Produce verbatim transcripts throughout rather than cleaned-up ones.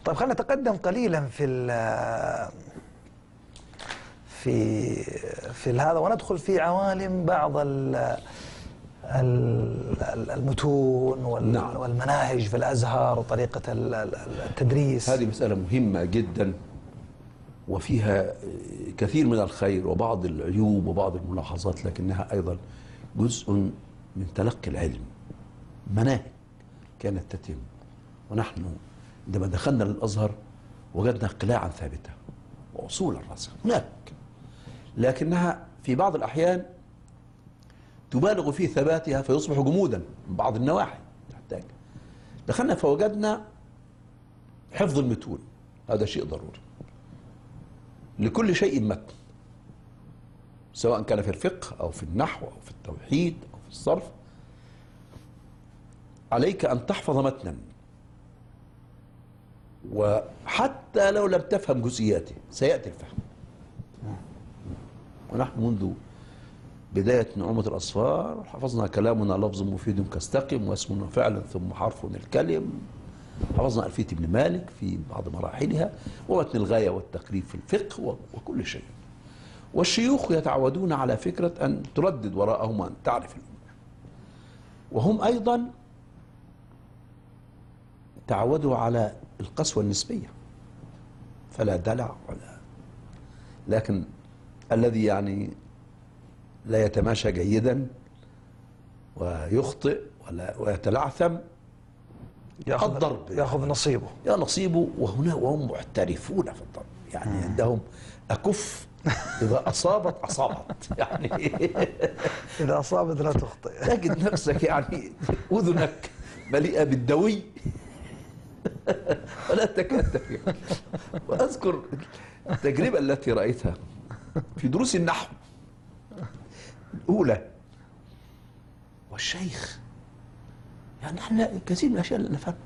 طيب خلينا نتقدم قليلا في ال في في هذا وندخل في عوالم بعض ال المتون والمناهج في الأزهر وطريقة التدريس. هذه مسألة مهمة جدا وفيها كثير من الخير وبعض العيوب وبعض الملاحظات، لكنها أيضا جزء من تلقي العلم. مناهج كانت تتم، ونحن عندما دخلنا للأزهر وجدنا قلاعا ثابتة وأصولا راسخة هناك، لكنها في بعض الأحيان تبالغ في ثباتها فيصبح جمودا من بعض النواحي تحتاج. دخلنا فوجدنا حفظ المتون، هذا شيء ضروري. لكل شيء متن، سواء كان في الفقه أو في النحو أو في التوحيد أو في الصرف، عليك أن تحفظ متنا، وحتى لو لم تفهم جزئياته سيأتي الفهم. ونحن منذ بداية نعومة الأصفار حفظنا كلامنا لفظ مفيد كاستقم واسم فعل ثم حرف الكلم، حفظنا ألفية ابن مالك في بعض مراحلها، ومتن الغاية والتقريب في الفقه وكل شيء. والشيوخ يتعودون على فكرة أن تردد وراءهم أن تعرف الأمور، وهم أيضا تعودوا على القسوة النسبية، فلا دلع ولا، لكن الذي يعني لا يتماشى جيدا ويخطئ ولا ويتلعثم ياخذ الضرب، ياخذ نصيبه يا نصيبه. وهنا وهم محترفون في الضرب، يعني مم. عندهم أكف إذا أصابت أصابت، يعني إذا أصابت لا تخطئ، تجد نفسك يعني أذنك مليئة بالدوي ولا تكاد تفهم. وأذكر التجربة التي رأيتها في دروس النحو الأولى، والشيخ يعني احنا كثير من الأشياء اللي نفهم.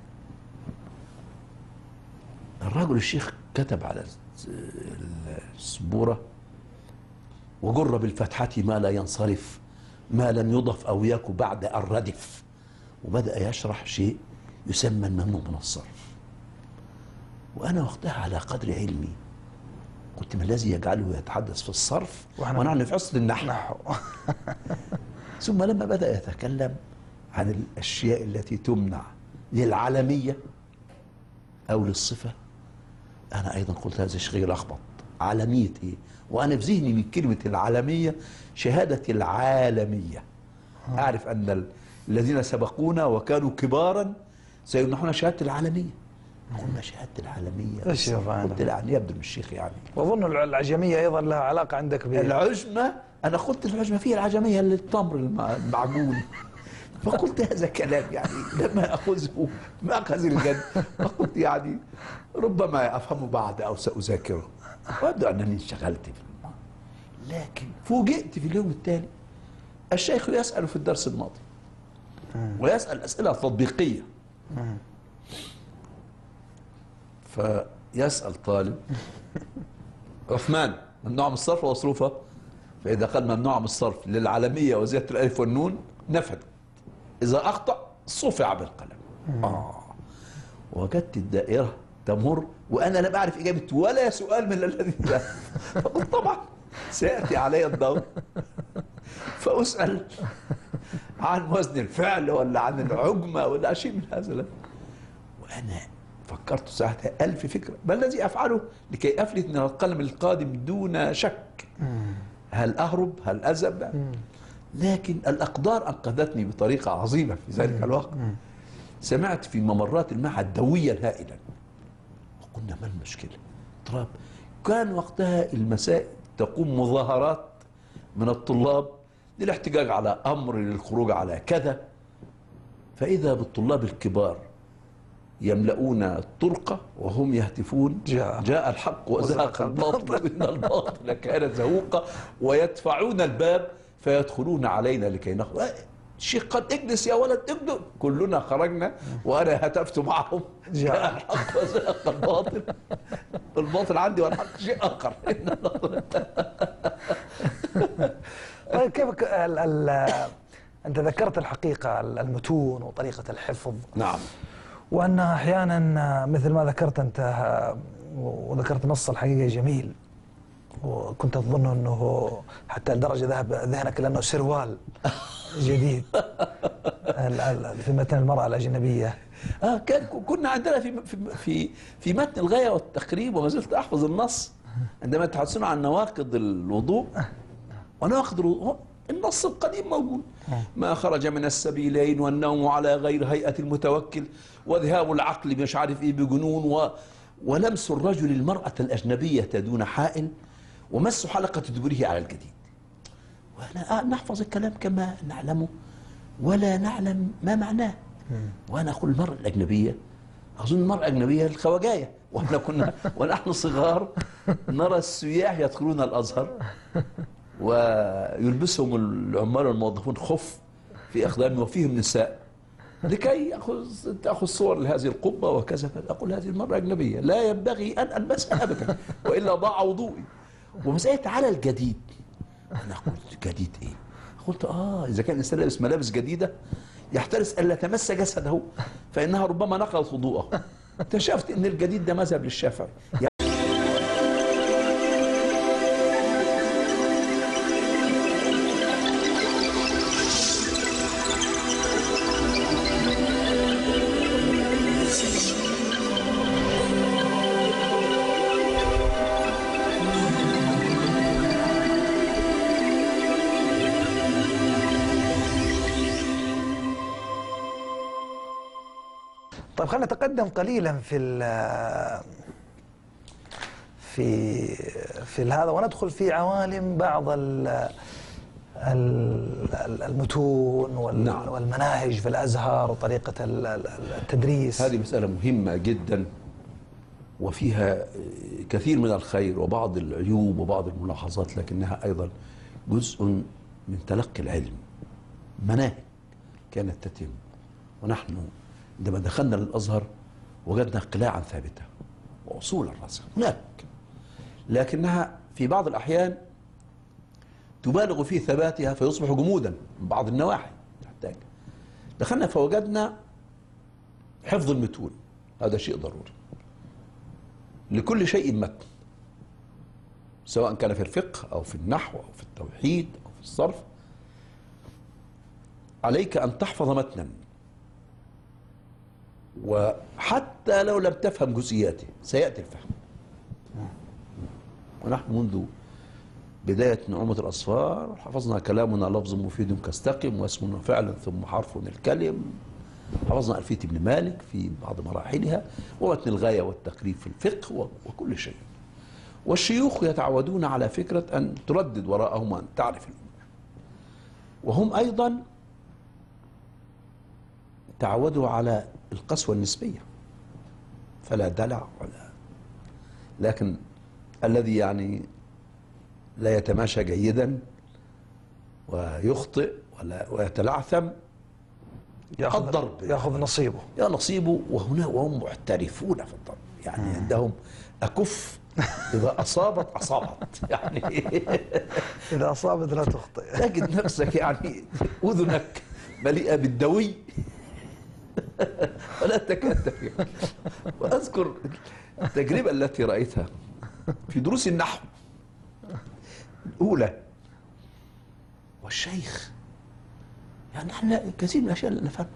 الرجل الشيخ كتب على السبورة: وجر بالفتحة ما لا ينصرف ما لم يضف أو يك بعد الردف، وبدأ يشرح شيء يسمى الممنوع من الصرف. وأنا وقتها على قدر علمي قلت: ما الذي يجعله يتحدث في الصرف ونحن في عصر النحو؟ ثم لما بدأ يتكلم عن الأشياء التي تمنع للعالمية أو للصفة، أنا أيضا قلت: هذا شيء لخبط، عالمية إيه؟ وأنا في ذهني من كلمة العالمية شهادة العالمية، أعرف أن الذين سبقونا وكانوا كبارا سيمنحون شهادة العالمية. قلنا شهادة العالمية، قلت: لا يعني يبدو من الشيخ يعني. وأظن العجمية أيضا لها علاقة عندك بها. العجمة، أنا قلت العجمة فيها العجمية اللي التمر المعجون، فقلت هذا كلام يعني لما أخذه مأخذ الجد، فقلت يعني ربما أفهمه بعد أو سأذاكره، وأبدو أنني انشغلت في الماضي. لكن فوجئت في اليوم التالي الشيخ يسأل في الدرس الماضي ويسأل أسئلة تطبيقية، فيسأل طالب: عثمان ممنوع من الصرف وصروفه؟ فإذا قال ممنوع من الصرف للعالمية وزيادة الألف والنون نفذ، إذا أخطأ صفع بالقلم. آه وجدت الدائرة تمر وأنا لم أعرف إجابة ولا سؤال من الذي جاء، فقلت طبعا سيأتي علي الدور فأسأل عن وزن الفعل ولا عن العجمة ولا شيء من هذا. وأنا فكرت ساعتها ألف فكرة، ما الذي أفعله لكي أفلت من القلم القادم دون شك؟ هل أهرب؟ هل أذهب؟ لكن الأقدار أنقذتني بطريقة عظيمة في ذلك الوقت. سمعت في ممرات المعهد دويا هائلا، وقلنا ما المشكلة؟ اضطراب. كان وقتها المساء تقوم مظاهرات من الطلاب للاحتجاج على أمر، للخروج على كذا، فإذا بالطلاب الكبار يملؤون الطرقة وهم يهتفون: جاء, جاء الحق وزهق الباطل إن الباطل كان زهوقا، ويدفعون الباب فيدخلون علينا لكي نخرج. الشيخ قال: اجلس يا ولد اجلس. كلنا خرجنا وأنا هتفت معهم: جاء الحق وزهق الباطل، الباطل عندي والحق شيء آخر. طيب كيف ال ال أنت ذكرت الحقيقة المتون وطريقة الحفظ. نعم. وأنها أحيانا مثل ما ذكرت أنت، وذكرت نص الحقيقة جميل، وكنت أظن أنه حتى لدرجة ذهب ذهنك لأنه سروال جديد في متن المرأة الأجنبية. آه كان كنا عندنا في في في متن الغاية والتقريب، وما زلت أحفظ النص عندما يتحدثون عن نواقض الوضوء ونواقض الوضوء. النص القديم موجود: ما خرج من السبيلين، والنوم على غير هيئة المتوكل، وذهاب العقل مش عارف ايه بجنون، و ولمس الرجل المرأة الأجنبية دون حائل، ومس حلقة دبره على الجديد. وأنا نحفظ الكلام كما نعلمه ولا نعلم ما معناه. وأنا أقول المرأة الأجنبية، أظن المرأة الأجنبية الخواجاية، وإحنا كنا ونحن صغار نرى السياح يدخلون الأزهر ويلبسهم العمال والموظفون خف في أقدامهم وفيهم نساء لكي يأخذ تأخذ صور لهذه القبة وكذا. أقول هذه المرأة أجنبية لا ينبغي أن ألبسها أبدا وإلا ضاع وضوئي. ومسألة على الجديد، أنا قلت جديد إيه؟ قلت آه إذا كان الإنسان لابس ملابس جديدة يحترس ألا تمس جسده فإنها ربما نقضت وضوءه. اكتشفت أن الجديد ده مذهب للشافعي. طيب خلينا نتقدم قليلا في ال في في هذا وندخل في عوالم بعض ال المتون والمناهج في الأزهر وطريقة التدريس. هذه مسألة مهمة جدا وفيها كثير من الخير وبعض العيوب وبعض الملاحظات، لكنها أيضا جزء من تلقي العلم. مناهج كانت تتم، ونحن عندما دخلنا للأزهر وجدنا قلاعا ثابتة وأصولا راسخة هناك، لكنها في بعض الأحيان تبالغ في ثباتها فيصبح جمودا من بعض النواحي تحتاج. دخلنا فوجدنا حفظ المتون، هذا شيء ضروري. لكل شيء متن، سواء كان في الفقه أو في النحو أو في التوحيد أو في الصرف، عليك أن تحفظ متنا، وحتى لو لم تفهم جزئياته سيأتي الفهم. ونحن منذ بداية نعومة الأصفار حفظنا كلامنا لفظ مفيد كاستقم، واسم وفعل ثم حرف الكلم. حفظنا ألفية ابن مالك في بعض مراحلها، ومتن الغاية والتقريب في الفقه وكل شيء. والشيوخ يتعودون على فكرة أن تردد وراءهم وأن تعرف الأمور، وهم أيضا تعودوا على القسوة النسبية، فلا دلع ولا، لكن الذي يعني لا يتماشى جيدا ويخطئ ولا ويتلعثم ياخذ الضرب، ياخذ نصيبه يا نصيبه. وهنا وهم محترفون في الضرب، يعني عندهم أكف إذا أصابت أصابت، يعني إذا أصابت لا تخطئ. تجد نفسك يعني أذنك مليئة بالدوي ولا تكاد تفهم. وأذكر التجربة التي رأيتها في دروس النحو الأولى، والشيخ يعني احنا كثير من الأشياء اللي نفهم.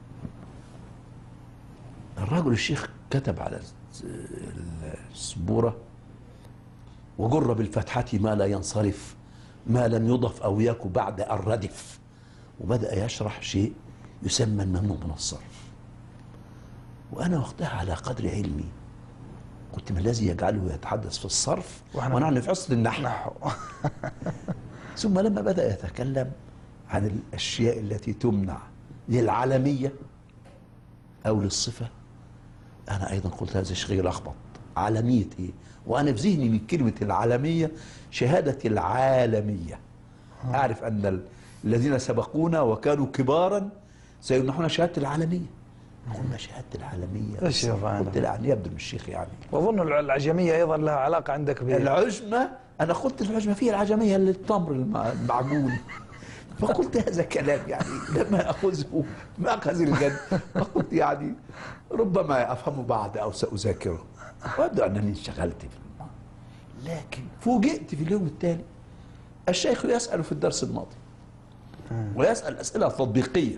الرجل الشيخ كتب على السبورة: وجر بالفتحة ما لا ينصرف، ما لم يضف أو يك بعد الردف. وبدأ يشرح شيء يسمى الممنوع من الصرف. وأنا وقتها على قدر علمي قلت: ما الذي يجعله يتحدث في الصرف ونحن في عصر النحو؟ ثم لما بدأ يتكلم عن الأشياء التي تمنع للعالمية أو للصفة، أنا أيضا قلت هذا شيء لخبط. عالمية إيه؟ وأنا في ذهني من كلمة العالمية شهادة العالمية. أعرف أن الذين سبقونا وكانوا كبارا سيمنحون شهادة العالمية. قلنا شهادة العالمية، ايش قلت يعني يبدو من الشيخ يعني. واظن العجمية ايضا لها علاقة عندك بها. العجمة، انا قلت العجمة فيها العجمية للتمر المعجون. فقلت هذا كلام يعني لما أخذه مأخذ الجد، فقلت يعني ربما أفهم بعد أو سأذاكره، وأبدو أنني انشغلت في الموضوع. لكن فوجئت في اليوم التالي الشيخ يسأل في الدرس الماضي ويسأل أسئلة تطبيقية،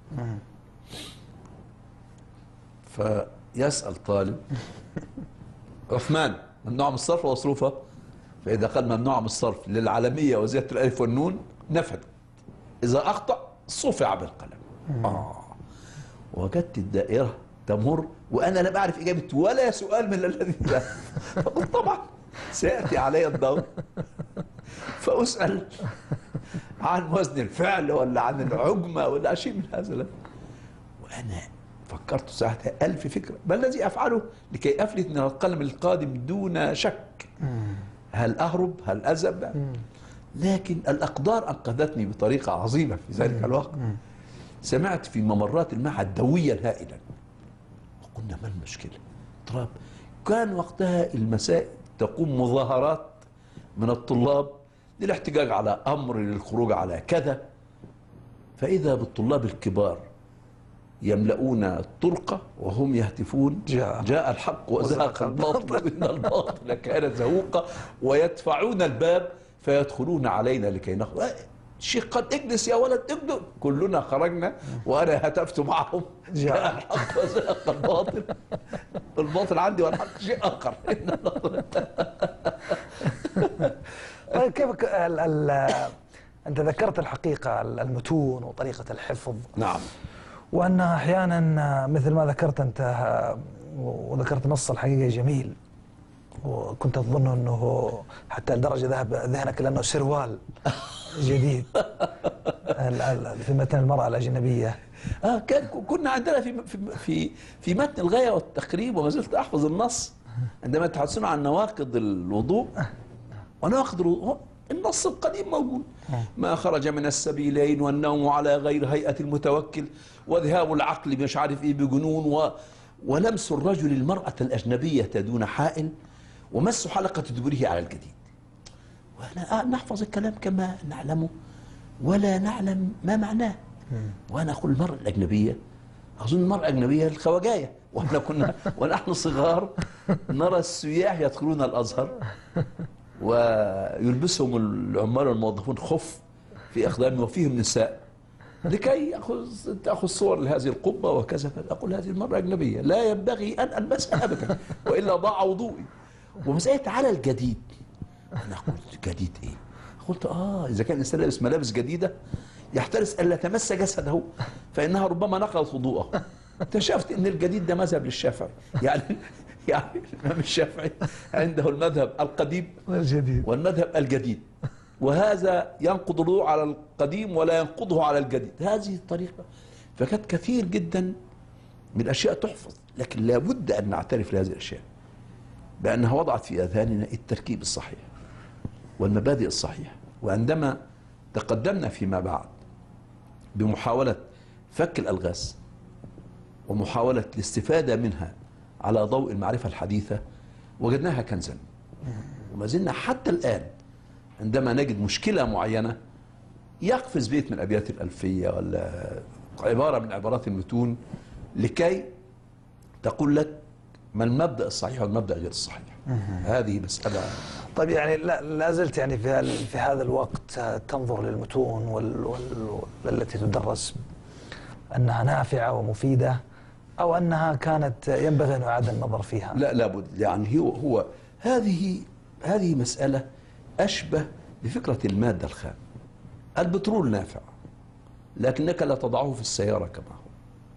فيسأل طالب: عثمان ممنوع من الصرف ومصروفة؟ فإذا قال ممنوع من الصرف للعالمية وزيادة الألف والنون نفذت، إذا أخطأ صفع بالقلم. آه وجدت الدائرة تمر وأنا لم أعرف إجابة ولا سؤال من الذي لا. فقلت طبعا سيأتي علي الدور فأسأل عن وزن الفعل ولا عن العجمة ولا شيء من هذا. وأنا فكرت ساعتها ألف فكرة ما الذي أفعله لكي أفلت من القلم القادم دون شك. هل أهرب؟ هل أذهب؟ لكن الأقدار أنقذتني بطريقة عظيمة في ذلك الوقت. سمعت في ممرات المعهد دويا هائلا، وقلنا ما المشكلة؟ تراب. كان وقتها المساء تقوم مظاهرات من الطلاب للاحتجاج على أمر، للخروج على كذا، فإذا بالطلاب الكبار يملؤون الطرقة وهم يهتفون: جاء, جاء الحق وزهق الباطل إن الباطل كان زهوقا، ويدفعون الباب فيدخلون علينا لكي نخرج. الشيخ قال: اجلس يا ولد اجلس. كلنا خرجنا وأنا هتفت معهم: جاء الحق وزهق الباطل. الباطل عندي والحق شيء آخر. طيب كيف ال ال أنت ذكرت الحقيقة المتون وطريقة الحفظ. نعم. وأنها أحيانا مثل ما ذكرت أنت وذكرت نص الحقيقة جميل، وكنت تظن أنه حتى لدرجة ذهب ذهنك لأنه سروال جديد في متن المرأة الأجنبية. آه كان كنا عندنا في في في متن الغاية والتقريب، وما زلت أحفظ النص عندما يتحدثون عن نواقض الوضوء ونواقض الوضوء. النص القديم موجود: ما خرج من السبيلين، والنوم على غير هيئة المتوكل، وذهاب العقل مش عارف ايه بجنون، و... ولمس الرجل المرأة الأجنبية دون حائل، ومس حلقة دبره على الجديد. وأنا نحفظ الكلام كما نعلمه ولا نعلم ما معناه. وأنا أقول المرأة الأجنبية، أظن المرأة الأجنبية الخواجاية، وإحنا كنا ونحن صغار نرى السياح يدخلون الأزهر ويلبسهم العمال والموظفون خف في أقدامهم وفيهم نساء لكي يأخذ تأخذ صور لهذه القبة وكذا. أقول هذه المرأة أجنبية لا ينبغي أن ألبسها أبدا وإلا ضاع وضوئي. ومسألة على الجديد، أنا قلت جديد إيه؟ قلت آه إذا كان الإنسان لابس ملابس جديدة يحترس ألا تمس جسده فإنها ربما نقضت وضوءه. اكتشفت أن الجديد ده مذهب للشافعي، يعني يعني الإمام الشافعي عنده المذهب القديم والجديد والمذهب الجديد، وهذا ينقض الوضوء على القديم ولا ينقضه على الجديد. هذه الطريقة. فكانت كثير جدا من الأشياء تحفظ، لكن لابد أن نعترف لهذه الأشياء بأنها وضعت في أذهاننا التركيب الصحيح والمبادئ الصحيحة. وعندما تقدمنا فيما بعد بمحاولة فك الألغاز ومحاولة الاستفادة منها على ضوء المعرفة الحديثة وجدناها كنزا. وما زلنا حتى الآن عندما نجد مشكلة معينة يقفز بيت من أبيات الألفية ولا عبارة من عبارات المتون لكي تقول لك ما المبدأ الصحيح والمبدأ غير الصحيح. هذه مسألة. طيب يعني لا, لا زلت يعني في, في هذا الوقت تنظر للمتون وال وال والتي تدرس أنها نافعة ومفيدة، أو أنها كانت ينبغي أن يعاد النظر فيها؟ لا لابد. يعني هو هو هذه هذه مسألة أشبه بفكرة المادة الخام. البترول نافع لكنك لا تضعه في السيارة كما هو،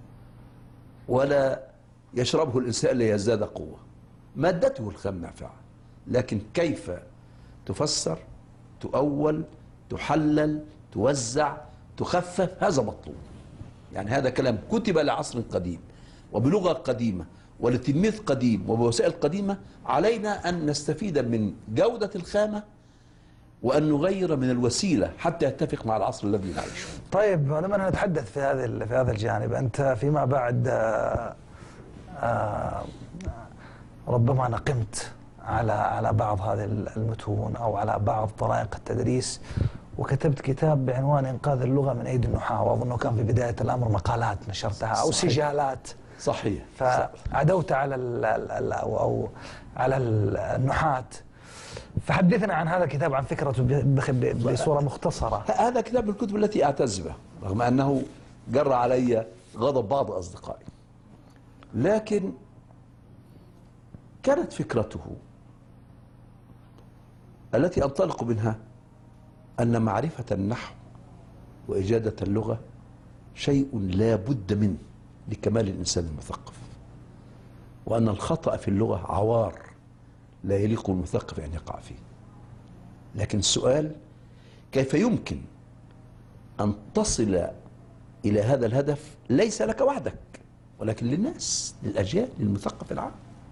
ولا يشربه الإنسان ليزداد قوة. مادته الخام نافعة، لكن كيف تفسر، تؤول، تحلل، توزع، تخفف، هذا مطلوب. يعني هذا كلام كتب لعصر قديم وبلغة قديمة ولتلميذ قديم وبوسائل قديمة. علينا أن نستفيد من جودة الخامة وأن نغير من الوسيلة حتى يتفق مع العصر الذي نعيشه. طيب لما نتحدث في هذا في هذا الجانب، أنت فيما بعد آآ آآ ربما نقمت على على بعض هذه المتون أو على بعض طرائق التدريس، وكتبت كتاب بعنوان إنقاذ اللغة من أيدي النحاة، وأظنه كان في بداية الأمر مقالات نشرتها أو صحيح. سجالات. صحيح. فعدوت على ال ال أو, أو على النحاة. فحدثنا عن هذا الكتاب، عن فكرته بصورة مختصرة. هذا كتاب من الكتب التي أعتز بها رغم أنه جر علي غضب بعض أصدقائي، لكن كانت فكرته التي أنطلق منها أن معرفة النحو وإجادة اللغة شيء لا بد منه لكمال الإنسان المثقف، وأن الخطأ في اللغة عوار لا يليق بالمثقف أن يقع فيه. لكن السؤال كيف يمكن أن تصل إلى هذا الهدف ليس لك وحدك ولكن للناس، للأجيال، للمثقف العام.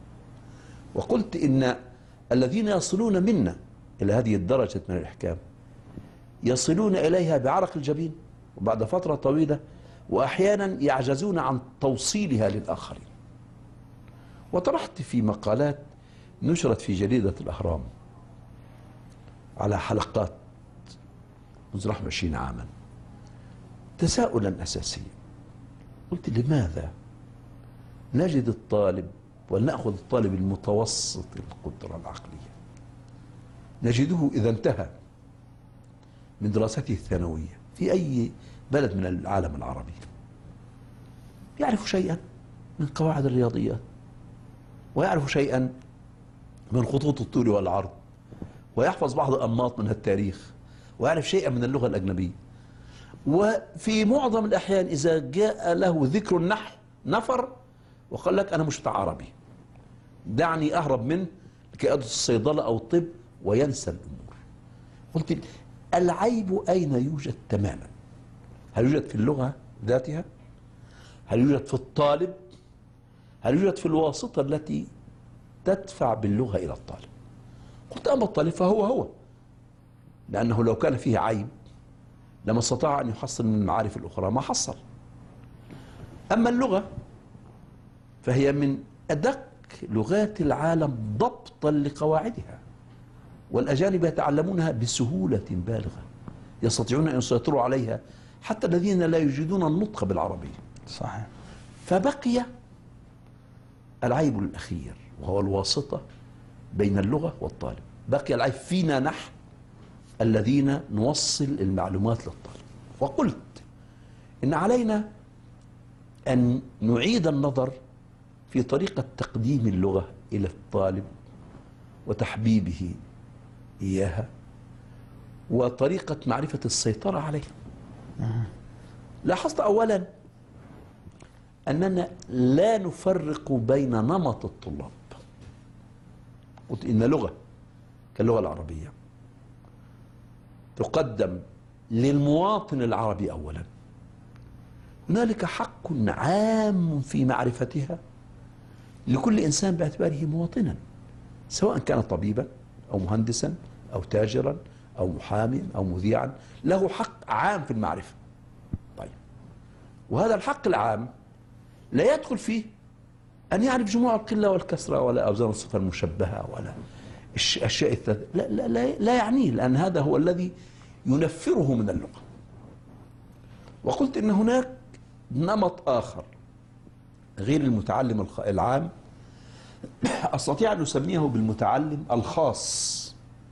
وقلت إن الذين يصلون منا إلى هذه الدرجة من الإحكام يصلون إليها بعرق الجبين وبعد فترة طويلة، وأحيانا يعجزون عن توصيلها للآخرين. وطرحت في مقالات نشرت في جريدة الأهرام على حلقات منذ نحو عشرين عاما تساؤلا أساسيا، قلت لماذا نجد الطالب، ولنأخذ الطالب المتوسط القدرة العقلية، نجده إذا انتهى من دراسته الثانوية في أي بلد من العالم العربي يعرف شيئا من قواعد الرياضيات، ويعرف شيئا من خطوط الطول والعرض، ويحفظ بعض أنماط من التاريخ، ويعرف شيئا من اللغة الأجنبية. وفي معظم الأحيان إذا جاء له ذكر النحو نفر وقال لك أنا مش بتاع عربي، دعني أهرب منه لكي أدرس الصيدلة أو الطب، وينسى الأمور. قلت العيب أين يوجد تماما؟ هل يوجد في اللغة ذاتها؟ هل يوجد في الطالب؟ هل يوجد في الواسطة التي تدفع باللغة إلى الطالب؟ قلت أما الطالب فهو هو، لأنه لو كان فيه عيب لما استطاع أن يحصل من المعارف الأخرى ما حصل. أما اللغة فهي من أدق لغات العالم ضبطا لقواعدها، والأجانب يتعلمونها بسهولة بالغة، يستطيعون أن يسيطروا عليها حتى الذين لا يجدون النطق بالعربية. صحيح. فبقي العيب الأخير وهو الواسطة بين اللغة والطالب. بقي العيب فينا نحن الذين نوصل المعلومات للطالب. وقلت إن علينا أن نعيد النظر في طريقة تقديم اللغة إلى الطالب وتحبيبه إياها، وطريقة معرفة السيطرة عليها. لاحظت أولا أننا لا نفرق بين نمط الطلاب. قلت إن لغة كاللغة العربية تقدم للمواطن العربي أولا، هنالك حق عام في معرفتها لكل إنسان باعتباره مواطنا، سواء كان طبيبا أو مهندسا أو تاجرا أو محاميا أو مذيعا، له حق عام في المعرفة. طيب، وهذا الحق العام لا يدخل فيه أن يعرف جموع القلة والكسرة ولا أوزان الصفة المشبهة ولا الأشياء الثلاثة، لا, لا, لا, لا يعنيه، لأن هذا هو الذي ينفره من اللغة. وقلت إن هناك نمط آخر غير المتعلم العام أستطيع أن أسميه بالمتعلم الخاص،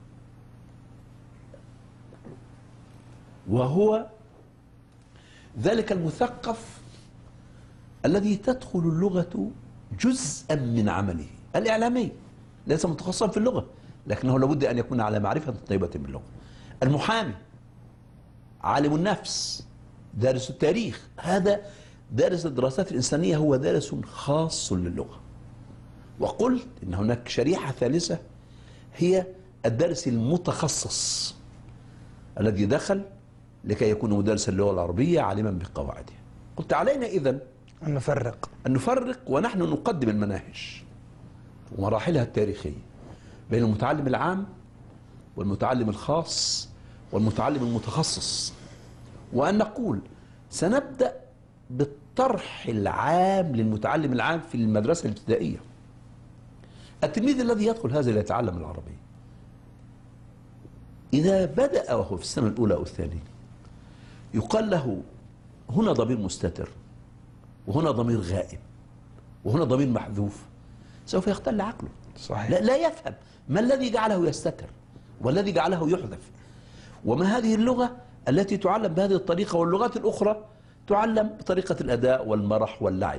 وهو ذلك المثقف الذي تدخل اللغة جزءا من عمله. الإعلامي ليس متخصصا في اللغة لكنه لابد أن يكون على معرفة طيبة باللغة. المحامي، عالم النفس، دارس التاريخ، هذا دارس الدراسات الإنسانية هو دارس خاص للغة. وقلت إن هناك شريحة ثالثة هي الدارس المتخصص الذي دخل لكي يكون مدرسا اللغة العربية عالما بقواعدها. قلت علينا إذن أن نفرق أن نفرق ونحن نقدم المناهج ومراحلها التاريخية بين المتعلم العام والمتعلم الخاص والمتعلم المتخصص، وأن نقول سنبدأ بالطرح العام للمتعلم العام في المدرسة الابتدائية. التلميذ الذي يدخل هذا ليتعلم العربية إذا بدأ وهو في السنة الأولى أو الثانية يقال له هنا ضمير مستتر وهنا ضمير غائب وهنا ضمير محذوف، سوف يختل عقله. صحيح. لا, لا يفهم ما الذي جعله يستتر والذي جعله يحذف، وما هذه اللغة التي تعلم بهذه الطريقة، واللغات الأخرى تعلم بطريقة الأداء والمرح واللعب،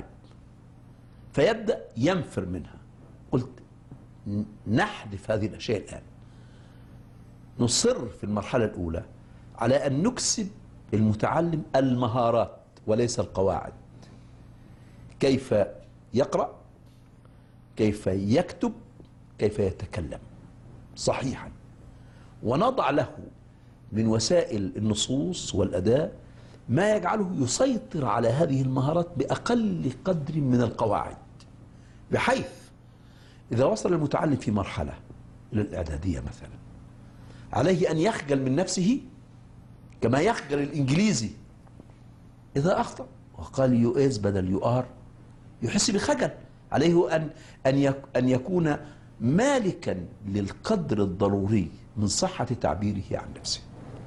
فيبدأ ينفر منها. قلت نحذف هذه الأشياء الآن، نصر في المرحلة الأولى على أن نكسب المتعلم المهارات وليس القواعد، كيف يقرأ، كيف يكتب، كيف يتكلم صحيحا، ونضع له من وسائل النصوص والأداء ما يجعله يسيطر على هذه المهارات بأقل قدر من القواعد، بحيث إذا وصل المتعلم في مرحلة للإعدادية مثلا عليه أن يخجل من نفسه كما يخجل الإنجليزي إذا أخطأ وقال يو إز بدل يو آر، يحس بخجل. عليه أن أن أن يكون مالكا للقدر الضروري من صحة تعبيره عن نفسه.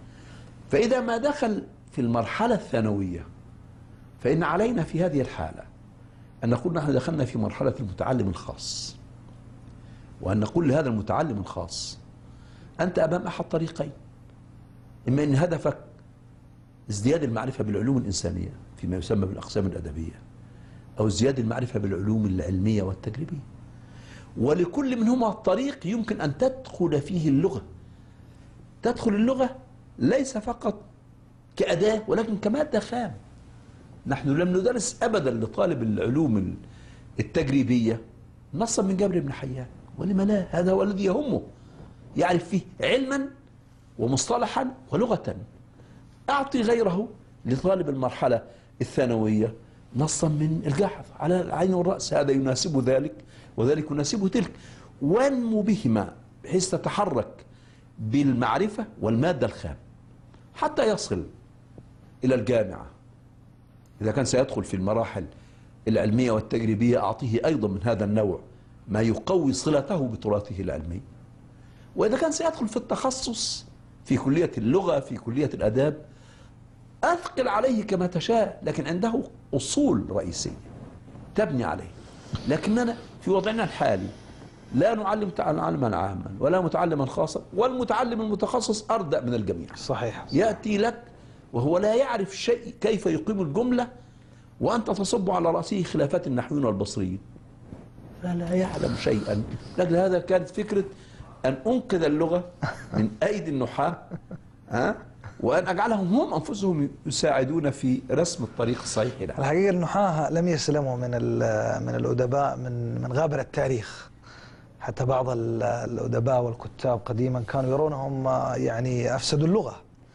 فإذا ما دخل في المرحلة الثانوية فإن علينا في هذه الحالة أن نقول نحن دخلنا في مرحلة المتعلم الخاص، وأن نقول لهذا المتعلم الخاص أنت أمام أحد طريقين: إما أن هدفك ازدياد المعرفة بالعلوم الإنسانية فيما يسمى بالأقسام الأدبية، أو ازدياد المعرفة بالعلوم العلمية والتجريبية، ولكل منهما طريق يمكن أن تدخل فيه اللغة. تدخل اللغة ليس فقط كأداة ولكن كمادة خام. نحن لم ندرس أبدا لطالب العلوم التجريبية نصا من جابر بن حيان، ولما لا؟ هذا هو الذي يهمه، يعرف فيه علما ومصطلحا ولغة. أعطي غيره لطالب المرحلة الثانوية نصا من الجاحظ على العين والرأس، هذا يناسبه ذلك وذلك يناسبه تلك، وانمو بهما بحيث تتحرك بالمعرفة والمادة الخام حتى يصل إلى الجامعة. إذا كان سيدخل في المراحل العلمية والتجريبية أعطيه أيضا من هذا النوع ما يقوي صلته بتراثه العلمي. وإذا كان سيدخل في التخصص في كلية اللغة في كلية الآداب أثقل عليه كما تشاء، لكن عنده أصول رئيسية تبني عليه. لكننا في وضعنا الحالي لا نعلم متعلما عاما ولا متعلما خاصا، والمتعلم المتخصص أردأ من الجميع. صحيح. يأتي لك وهو لا يعرف شيء كيف يقيم الجملة، وأنت تصب على رأسه خلافات النحويين والبصريين، فلا يعلم شيئا. لكن هذا كانت فكرة أن أنقذ اللغة من أيدي النحاة، ها، وأن أجعلهم هم أنفسهم يساعدون في رسم الطريق الصحيح لها. الحقيقة النحاة لم يسلموا من من الأدباء من من غابر التاريخ. حتى بعض الأدباء والكتاب قديما كانوا يرونهم يعني أفسدوا اللغة.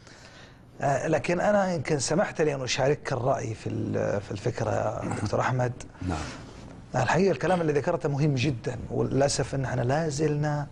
لكن أنا يمكن سمحت لي أن أشاركك الرأي في في الفكرة دكتور أحمد. نعم. الحقيقة الكلام اللي ذكرته مهم جدا، وللأسف أن احنا لا زلنا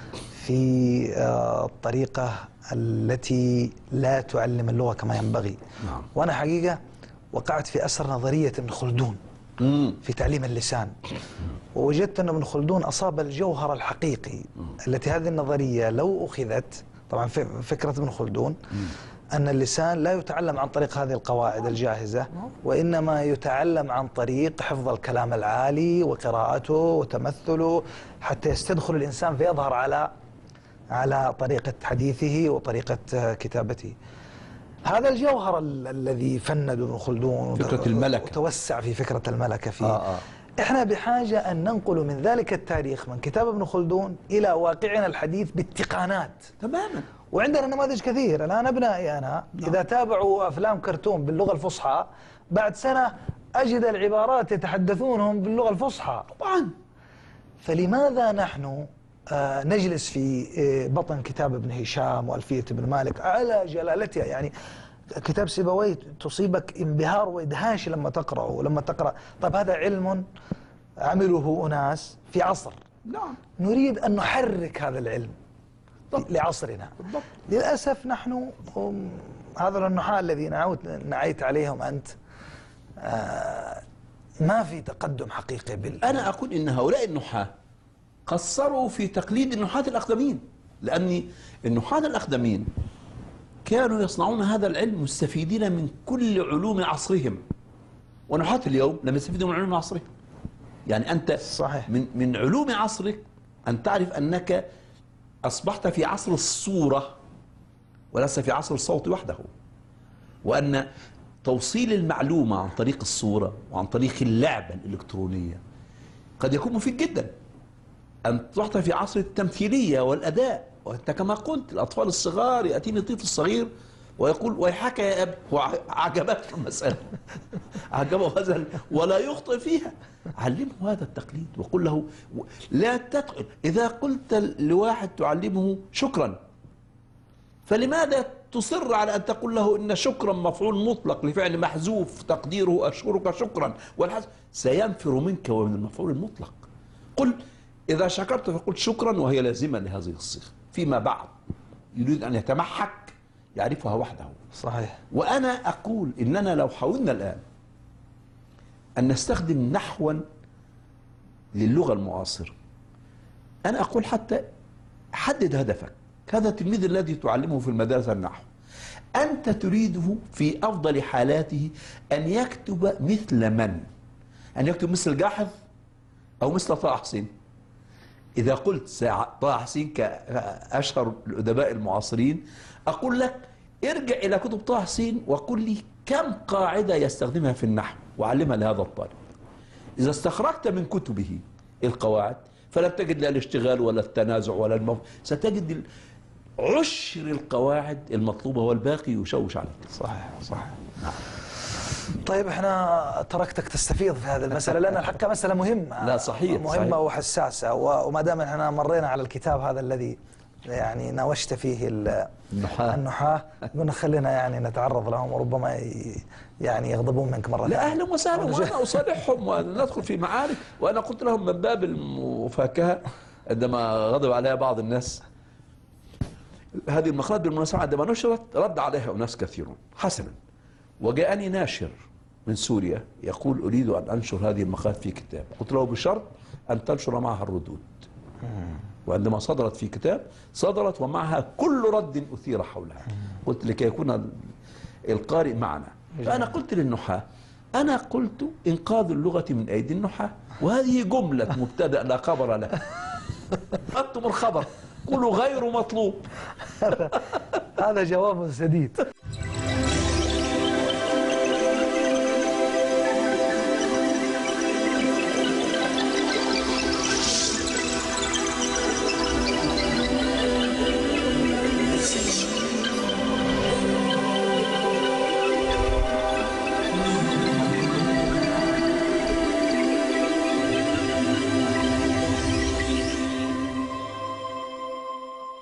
في الطريقة التي لا تعلم اللغة كما ينبغي. نعم. وأنا حقيقة وقعت في أسر نظرية ابن خلدون في تعليم اللسان، ووجدت أن ابن خلدون أصاب الجوهر الحقيقي التي هذه النظرية لو أخذت. طبعا فكرة ابن خلدون أن اللسان لا يتعلم عن طريق هذه القواعد الجاهزة، وإنما يتعلم عن طريق حفظ الكلام العالي وقراءته وتمثله حتى يستدخل الإنسان فيظهر على على طريقة حديثه وطريقة كتابته. هذا الجوهر الذي فند ابن خلدون فكرة الملكة، وتوسع في فكرة الملكة فيه. آه آه. احنا بحاجة أن ننقل من ذلك التاريخ من كتاب ابن خلدون إلى واقعنا الحديث بالتقانات تماما. وعندنا نماذج كثير. الآن أبنائي أنا إذا تابعوا أفلام كرتون باللغة الفصحى بعد سنة أجد العبارات يتحدثونهم باللغة الفصحى طبعا. فلماذا نحن آه نجلس في آه بطن كتاب ابن هشام وألفية ابن مالك على جلالتها؟ يعني كتاب سيبويه تصيبك انبهار وإدهاش لما تقرأه ولما تقرأ. طيب هذا علم عمله أناس في عصر، نعم، نريد أن نحرك هذا العلم لعصرنا. بالضبط. للأسف نحن هذا النحاة الذين نعيت عليهم أنت آه ما في تقدم حقيقي بال... أنا أقول إن هؤلاء النحاة قصروا في تقليد النحاة الأقدمين. لأني النحاة الأقدمين كانوا يصنعون هذا العلم مستفيدين من كل علوم عصرهم، ونحاة اليوم لم يستفيدوا من علوم عصرهم. يعني أنت صحيح. من من علوم عصرك أن تعرف أنك أصبحت في عصر الصورة وليس في عصر الصوت وحده، وأن توصيل المعلومة عن طريق الصورة وعن طريق اللعبة الإلكترونية قد يكون مفيد جدا. أن أصبحت في عصر التمثيلية والأداء، وأنت كما قلت الأطفال الصغار يأتيني طفل صغير ويقول ويحك يا أبي، وعجبته المسألة عجبه هذا ولا يخطئ فيها. علمه هذا التقليد وقل له لا تدخل. إذا قلت لواحد تعلمه شكرا، فلماذا تصر على أن تقول له إن شكرا مفعول مطلق لفعل محذوف تقديره أشكرك شكرا، والحسن سينفر منك ومن المفعول المطلق. قل إذا شكرت فقلت شكرا وهي لازمة لهذه الصيغة. فيما بعد يريد أن يتمحك يعرفها وحده. صحيح. وأنا أقول إننا لو حاولنا الآن أن نستخدم نحوا للغة المعاصرة، أنا أقول حتى حدد هدفك. هذا التلميذ الذي تعلمه في المدرسة النحو، أنت تريده في أفضل حالاته أن يكتب مثل من؟ أن يكتب مثل جاحظ أو مثل طه حسين. إذا قلت طه حسين كأشهر الأدباء المعاصرين، أقول لك ارجع إلى كتب طه حسين وقل لي كم قاعدة يستخدمها في النحو وعلمها لهذا الطالب. إذا استخرجت من كتبه القواعد فلن تجد لا الاشتغال ولا التنازع ولا المف... ستجد عشر القواعد المطلوبة والباقي يشوش عليك. صحيح صحيح. نعم. طيب احنا تركتك تستفيض في هذه المسألة لأن الحقيقة مسألة مهمة. لا صحيح مهمة صحيح. وحساسة، وما دام احنا مرينا على الكتاب هذا الذي يعني ناوشت فيه النحاة النحاة قلنا خلينا يعني نتعرض لهم وربما يعني يغضبون منك مرة ثانية. لا أهلا وسهلا، وأنا أصالحهم وندخل في معارك. وأنا قلت لهم من باب المفاكهة عندما غضب عليها بعض الناس هذه المقالات بالمناسبة عندما نشرت رد عليها أناس كثيرون حسنا، وجاءني ناشر من سوريا يقول أريد أن أنشر هذه المقالات في كتاب. قلت له بشرط أن تنشر معها الردود. وعندما صدرت في كتاب صدرت ومعها كل رد أثير حولها. قلت لكي يكون القارئ معنا. فأنا قلت للنحاة أنا قلت إنقاذ اللغة من أيدي النحاة، وهذه جملة مبتدأ لا خبر له. أنتم الخبر قولوا غير مطلوب. هذا جواب سديد.